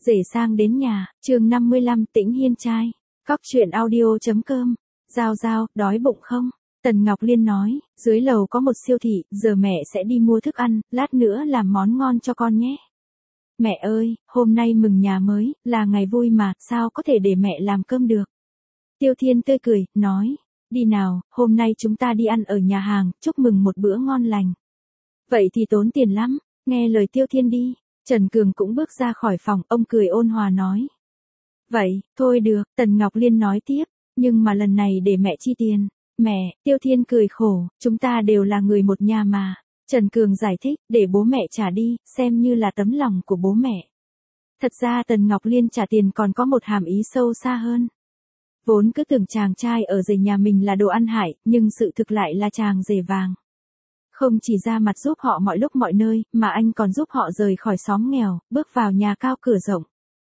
Rể sang đến nhà, chương 55 Tĩnh Hiên trai. Cóc truyện audio.com. Giao giao, đói bụng không? Tần Ngọc Liên nói, dưới lầu có một siêu thị, giờ mẹ sẽ đi mua thức ăn, lát nữa làm món ngon cho con nhé. Mẹ ơi, hôm nay mừng nhà mới, là ngày vui mà, sao có thể để mẹ làm cơm được? Tiêu Thiên tươi cười, nói, đi nào, hôm nay chúng ta đi ăn ở nhà hàng, chúc mừng một bữa ngon lành. Vậy thì tốn tiền lắm, nghe lời Tiêu Thiên đi. Trần Cường cũng bước ra khỏi phòng, ông cười ôn hòa nói. Vậy, thôi được, Tần Ngọc Liên nói tiếp, nhưng mà lần này để mẹ chi tiền. Mẹ, Tiêu Thiên cười khổ, chúng ta đều là người một nhà mà. Trần Cường giải thích, để bố mẹ trả đi, xem như là tấm lòng của bố mẹ. Thật ra Tần Ngọc Liên trả tiền còn có một hàm ý sâu xa hơn. Vốn cứ tưởng chàng trai ở rể nhà mình là đồ ăn hại, nhưng sự thực lại là chàng rể vàng. Không chỉ ra mặt giúp họ mọi lúc mọi nơi, mà anh còn giúp họ rời khỏi xóm nghèo, bước vào nhà cao cửa rộng.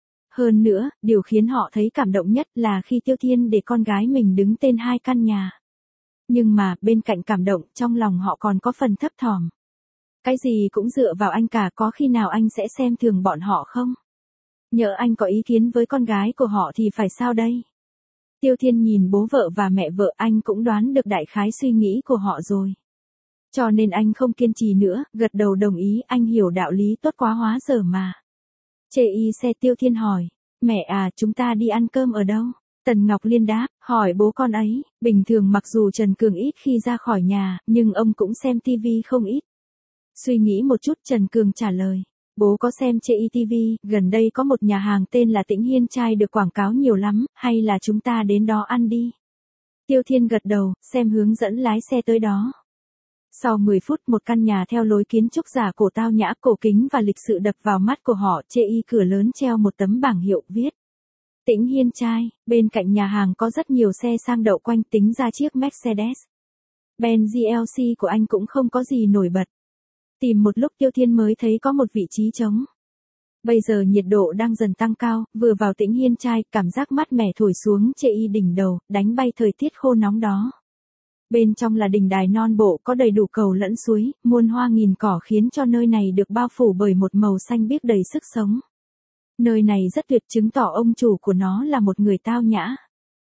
Hơn nữa, điều khiến họ thấy cảm động nhất là khi Tiêu Thiên để con gái mình đứng tên 2 căn nhà. Nhưng mà, bên cạnh cảm động, trong lòng họ còn có phần thấp thỏm. Cái gì cũng dựa vào anh cả, có khi nào anh sẽ xem thường bọn họ không? Nhỡ anh có ý kiến với con gái của họ thì phải sao đây? Tiêu Thiên nhìn bố vợ và mẹ vợ, anh cũng đoán được đại khái suy nghĩ của họ rồi. Cho nên anh không kiên trì nữa, gật đầu đồng ý, anh hiểu đạo lý tốt quá hóa giờ mà. Chê y xe Tiêu Thiên hỏi, mẹ à, chúng ta đi ăn cơm ở đâu? Tần Ngọc Liên đáp, hỏi bố con ấy, bình thường mặc dù Trần Cường ít khi ra khỏi nhà, nhưng ông cũng xem tivi không ít. Suy nghĩ một chút, Trần Cường trả lời, bố có xem Chê y tivi, gần đây có một nhà hàng tên là Tĩnh Hiên trai được quảng cáo nhiều lắm, hay là chúng ta đến đó ăn đi? Tiêu Thiên gật đầu, xem hướng dẫn lái xe tới đó. Sau 10 phút, một căn nhà theo lối kiến trúc giả cổ tao nhã, cổ kính và lịch sự đập vào mắt của họ. Chê y cửa lớn treo một tấm bảng hiệu viết Tĩnh Hiên trai. Bên cạnh nhà hàng có rất nhiều xe sang đậu quanh, tính ra chiếc Mercedes Benz GLC của anh cũng không có gì nổi bật. Tìm một lúc Tiêu Thiên mới thấy có một vị trí trống. Bây giờ nhiệt độ đang dần tăng cao, vừa vào Tĩnh Hiên trai, cảm giác mát mẻ thổi xuống Chê y đỉnh đầu, đánh bay thời tiết khô nóng đó. Bên trong là đình đài non bộ, có đầy đủ cầu lẫn suối, muôn hoa nghìn cỏ khiến cho nơi này được bao phủ bởi một màu xanh biếc đầy sức sống. Nơi này rất tuyệt, chứng tỏ ông chủ của nó là một người tao nhã.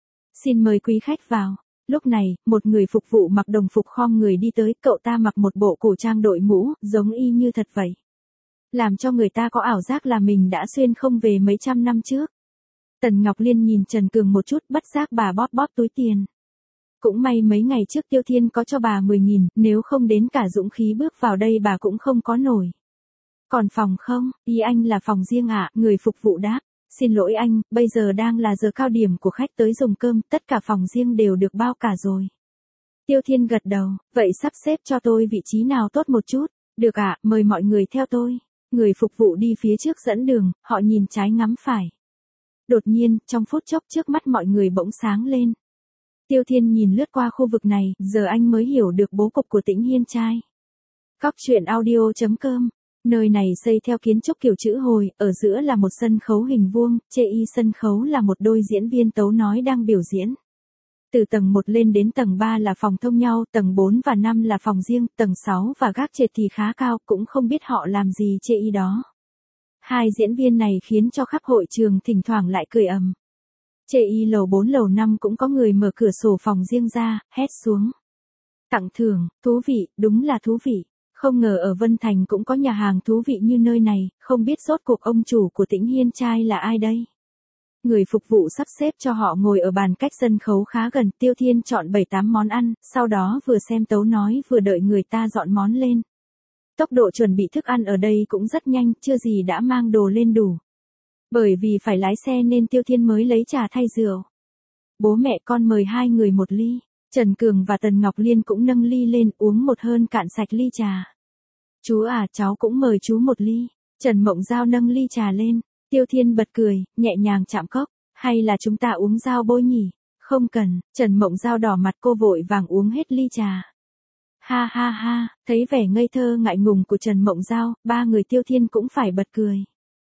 Xin mời quý khách vào. Lúc này, một người phục vụ mặc đồng phục khom người đi tới, cậu ta mặc một bộ cổ trang đội mũ, giống y như thật vậy. Làm cho người ta có ảo giác là mình đã xuyên không về mấy trăm năm trước. Tần Ngọc Liên nhìn Trần Cường một chút, bất giác bà bóp bóp túi tiền. Cũng may mấy ngày trước Tiêu Thiên có cho bà 10.000, nếu không đến cả dũng khí bước vào đây bà cũng không có nổi. Còn phòng không? Ý anh là phòng riêng ạ, người phục vụ đáp. Xin lỗi anh, bây giờ đang là giờ cao điểm của khách tới dùng cơm, tất cả phòng riêng đều được bao cả rồi. Tiêu Thiên gật đầu, vậy sắp xếp cho tôi vị trí nào tốt một chút? Được ạ, mời mọi người theo tôi. Người phục vụ đi phía trước dẫn đường, họ nhìn trái ngắm phải. Đột nhiên, trong phút chốc trước mắt mọi người bỗng sáng lên. Tiêu Thiên nhìn lướt qua khu vực này, giờ anh mới hiểu được bố cục của Tĩnh Hiên trai. Cóc truyện audio.com. Nơi này xây theo kiến trúc kiểu chữ hồi, ở giữa là một sân khấu hình vuông, Chê y sân khấu là một đôi diễn viên tấu nói đang biểu diễn. Từ tầng 1 lên đến tầng 3 là phòng thông nhau, tầng 4 và 5 là phòng riêng, tầng 6 và gác trệt thì khá cao, cũng không biết họ làm gì Chê y đó. Hai diễn viên này khiến cho khắp hội trường thỉnh thoảng lại cười ầm. Chê y lầu 4 lầu 5 cũng có người mở cửa sổ phòng riêng ra, hét xuống. Tặng thưởng, thú vị, đúng là thú vị. Không ngờ ở Vân Thành cũng có nhà hàng thú vị như nơi này, không biết rốt cuộc ông chủ của Tĩnh Hiên trai là ai đây? Người phục vụ sắp xếp cho họ ngồi ở bàn cách sân khấu khá gần, Tiêu Thiên chọn 7-8 món ăn, sau đó vừa xem tấu nói vừa đợi người ta dọn món lên. Tốc độ chuẩn bị thức ăn ở đây cũng rất nhanh, chưa gì đã mang đồ lên đủ. Bởi vì phải lái xe nên Tiêu Thiên mới lấy trà thay rượu. Bố mẹ con mời hai người một ly. Trần Cường và Tần Ngọc Liên cũng nâng ly lên, uống một hơi cạn sạch ly trà. Chú à, cháu cũng mời chú một ly. Trần Mộng Giao nâng ly trà lên. Tiêu Thiên bật cười, nhẹ nhàng chạm cốc. Hay là chúng ta uống dao bôi nhỉ? Không cần. Trần Mộng Giao đỏ mặt, cô vội vàng uống hết ly trà. Ha ha ha, thấy vẻ ngây thơ ngại ngùng của Trần Mộng Giao, ba người Tiêu Thiên cũng phải bật cười.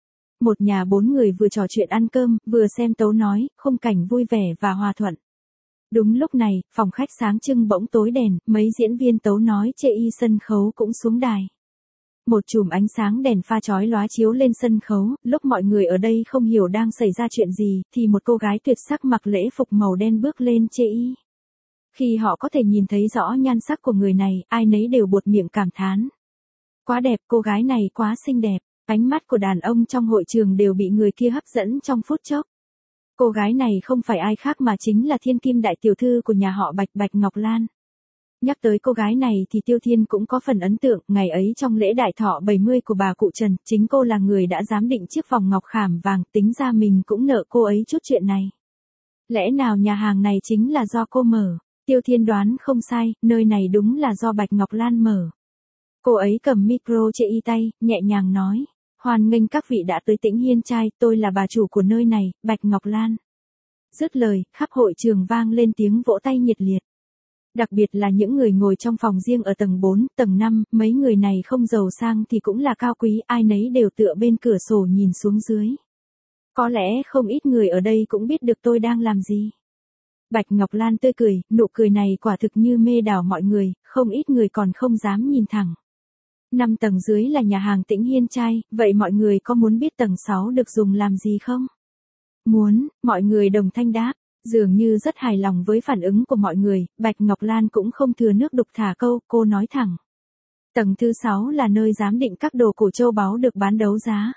Một nhà 4 người vừa trò chuyện ăn cơm, vừa xem tấu nói, khung cảnh vui vẻ và hòa thuận. Đúng lúc này, phòng khách sáng trưng bỗng tối đèn, mấy diễn viên tấu nói Chê y sân khấu cũng xuống đài. Một chùm ánh sáng đèn pha chói lóa chiếu lên sân khấu, lúc mọi người ở đây không hiểu đang xảy ra chuyện gì, thì một cô gái tuyệt sắc mặc lễ phục màu đen bước lên chê y. Khi họ có thể nhìn thấy rõ nhan sắc của người này, ai nấy đều buột miệng cảm thán. Quá đẹp, cô gái này quá xinh đẹp. Ánh mắt của đàn ông trong hội trường đều bị người kia hấp dẫn trong phút chốc. Cô gái này không phải ai khác mà chính là thiên kim đại tiểu thư của nhà họ Bạch, Bạch Ngọc Lan. Nhắc tới cô gái này thì Tiêu Thiên cũng có phần ấn tượng, ngày ấy trong lễ đại thọ 70 của bà cụ Trần, chính cô là người đã giám định chiếc vòng ngọc khảm vàng, tính ra mình cũng nợ cô ấy chút chuyện này. Lẽ nào nhà hàng này chính là do cô mở? Tiêu Thiên đoán không sai, nơi này đúng là do Bạch Ngọc Lan mở. Cô ấy cầm micro chê y tay, nhẹ nhàng nói. Hoan nghênh các vị đã tới Tĩnh Hiên trai, tôi là bà chủ của nơi này, Bạch Ngọc Lan. Dứt lời, khắp hội trường vang lên tiếng vỗ tay nhiệt liệt. Đặc biệt là những người ngồi trong phòng riêng ở tầng 4, tầng 5, mấy người này không giàu sang thì cũng là cao quý, ai nấy đều tựa bên cửa sổ nhìn xuống dưới. Có lẽ không ít người ở đây cũng biết được tôi đang làm gì. Bạch Ngọc Lan tươi cười, nụ cười này quả thực như mê đảo mọi người, không ít người còn không dám nhìn thẳng. 5 tầng dưới là nhà hàng Tĩnh Hiên trai, vậy mọi người có muốn biết tầng 6 được dùng làm gì không? Muốn, mọi người đồng thanh đáp. Dường như rất hài lòng với phản ứng của mọi người, Bạch Ngọc Lan cũng không thừa nước đục thả câu, cô nói thẳng. Tầng thứ 6 là nơi giám định các đồ cổ châu báu được bán đấu giá.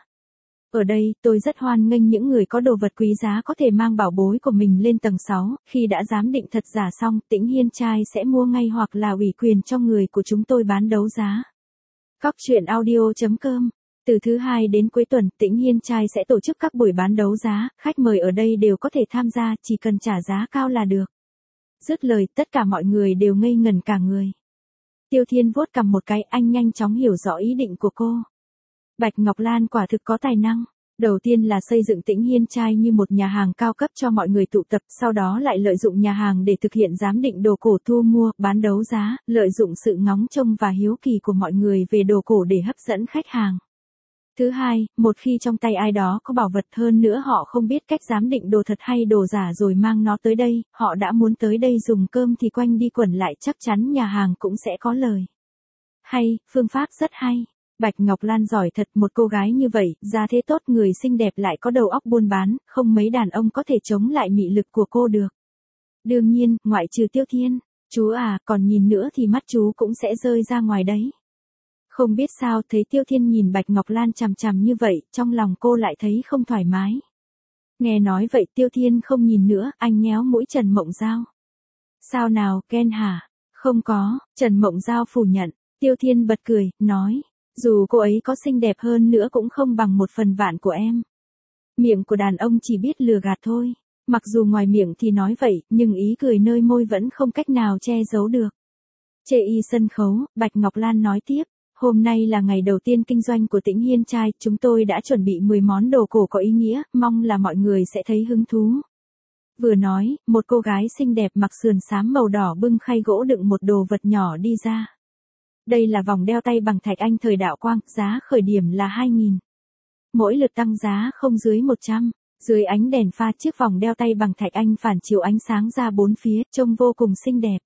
Ở đây, tôi rất hoan nghênh những người có đồ vật quý giá có thể mang bảo bối của mình lên tầng 6, khi đã giám định thật giả xong, Tĩnh Hiên trai sẽ mua ngay hoặc là ủy quyền cho người của chúng tôi bán đấu giá. Cóc truyện audio.com. Từ thứ Hai đến cuối tuần, Tĩnh Hiên trai sẽ tổ chức các buổi bán đấu giá, khách mời ở đây đều có thể tham gia, chỉ cần trả giá cao là được. Dứt lời, tất cả mọi người đều ngây ngẩn cả người. Tiêu Thiên vuốt cằm một cái, anh nhanh chóng hiểu rõ ý định của cô. Bạch Ngọc Lan quả thực có tài năng. Đầu tiên là xây dựng Tĩnh Hiên trai như một nhà hàng cao cấp cho mọi người tụ tập, sau đó lại lợi dụng nhà hàng để thực hiện giám định đồ cổ thu mua, bán đấu giá, lợi dụng sự ngóng trông và hiếu kỳ của mọi người về đồ cổ để hấp dẫn khách hàng. Thứ hai, một khi trong tay ai đó có bảo vật hơn nữa họ không biết cách giám định đồ thật hay đồ giả rồi mang nó tới đây, họ đã muốn tới đây dùng cơm thì quanh đi quẩn lại chắc chắn nhà hàng cũng sẽ có lời. Hay, phương pháp rất hay. Bạch Ngọc Lan giỏi thật, một cô gái như vậy, gia thế tốt, người xinh đẹp lại có đầu óc buôn bán, không mấy đàn ông có thể chống lại mị lực của cô được. Đương nhiên, ngoại trừ Tiêu Thiên, chú à, còn nhìn nữa thì mắt chú cũng sẽ rơi ra ngoài đấy. Không biết sao, thấy Tiêu Thiên nhìn Bạch Ngọc Lan chằm chằm như vậy, trong lòng cô lại thấy không thoải mái. Nghe nói vậy Tiêu Thiên không nhìn nữa, anh nhéo mũi Trần Mộng Giao. Sao nào, ghen hả? Không có, Trần Mộng Giao phủ nhận. Tiêu Thiên bật cười, nói. Dù cô ấy có xinh đẹp hơn nữa cũng không bằng 1/1000 của em. Miệng của đàn ông chỉ biết lừa gạt thôi. Mặc dù ngoài miệng thì nói vậy, nhưng ý cười nơi môi vẫn không cách nào che giấu được. Chê y sân khấu, Bạch Ngọc Lan nói tiếp. Hôm nay là ngày đầu tiên kinh doanh của Tĩnh Hiên trai, chúng tôi đã chuẩn bị 10 món đồ cổ có ý nghĩa, mong là mọi người sẽ thấy hứng thú. Vừa nói, một cô gái xinh đẹp mặc sườn xám màu đỏ bưng khay gỗ đựng một đồ vật nhỏ đi ra. Đây là vòng đeo tay bằng thạch anh thời Đạo Quang, giá khởi điểm là 2.000. Mỗi lượt tăng giá không dưới 100. Dưới ánh đèn pha chiếc vòng đeo tay bằng thạch anh phản chiếu ánh sáng ra bốn phía, trông vô cùng xinh đẹp.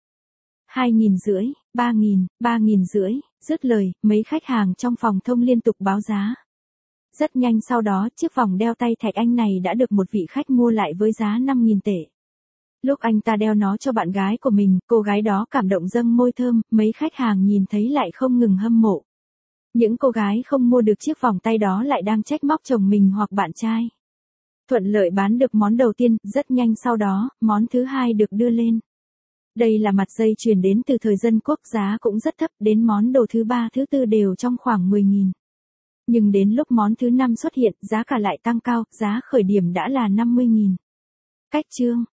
2.500, 3.000, 3.500, dứt lời, mấy khách hàng trong phòng thông liên tục báo giá. Rất nhanh sau đó, chiếc vòng đeo tay thạch anh này đã được một vị khách mua lại với giá 5.000 tệ. Lúc anh ta đeo nó cho bạn gái của mình, cô gái đó cảm động dâng môi thơm, mấy khách hàng nhìn thấy lại không ngừng hâm mộ. Những cô gái không mua được chiếc vòng tay đó lại đang trách móc chồng mình hoặc bạn trai. Thuận lợi bán được món đầu tiên, rất nhanh sau đó, món thứ hai được đưa lên. Đây là mặt dây chuyền đến từ thời Dân Quốc, giá cũng rất thấp, đến món đồ thứ ba thứ tư đều trong khoảng 10.000. Nhưng đến lúc món thứ 5 xuất hiện, giá cả lại tăng cao, giá khởi điểm đã là 50.000. Cách chương